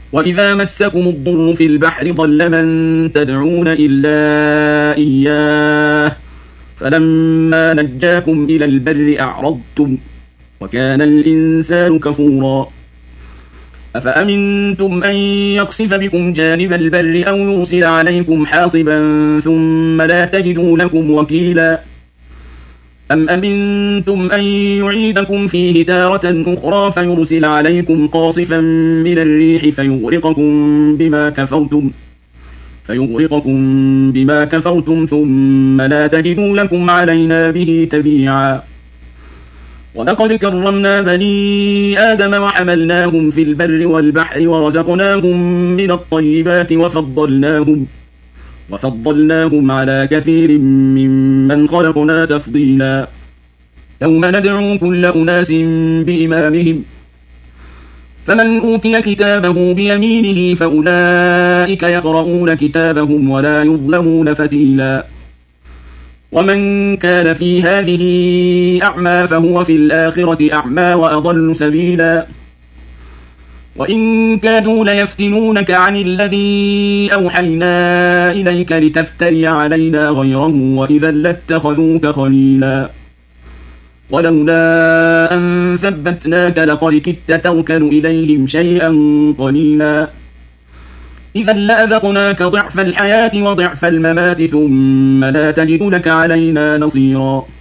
وإذا مسكم الضر في البحر ضل من تدعون إلا إياه فلما نجاكم إلى البر أعرضتم وكان الإنسان كفورا أفأمنتم أن يقصف بكم جانب البر أو يرسل عليكم حاصبا ثم لا تجدوا لكم وكيلا أم أمنتم أن يعيدكم فيه تارة أخرى فيرسل عليكم قاصفا من الريح فيغرقكم بما كفرتم ثم لا تجدوا لكم علينا به تبيعا ولقد كرمنا بني آدم وحملناهم في البر والبحر ورزقناهم من الطيبات وفضلناهم على كثير ممن خلقنا تفضيلا يوم ندعو كل أناس بإمامهم فمن أوتي كتابه بيمينه فأولئك يقرؤون كتابهم ولا يظلمون فتيلا ومن كان في هذه أعمى فهو في الآخرة أعمى وأضل سبيلا وإن كادوا ليفتنونك عن الذي أوحينا إليك لتفتري علينا غيره وإذا لاتخذوك خليلا ولولا أن ثبتناك لقد كدت تركن إليهم شيئا قليلا إذا لأذقناك ضعف الحياة وضعف الممات ثم لا تجد لك علينا نصيرا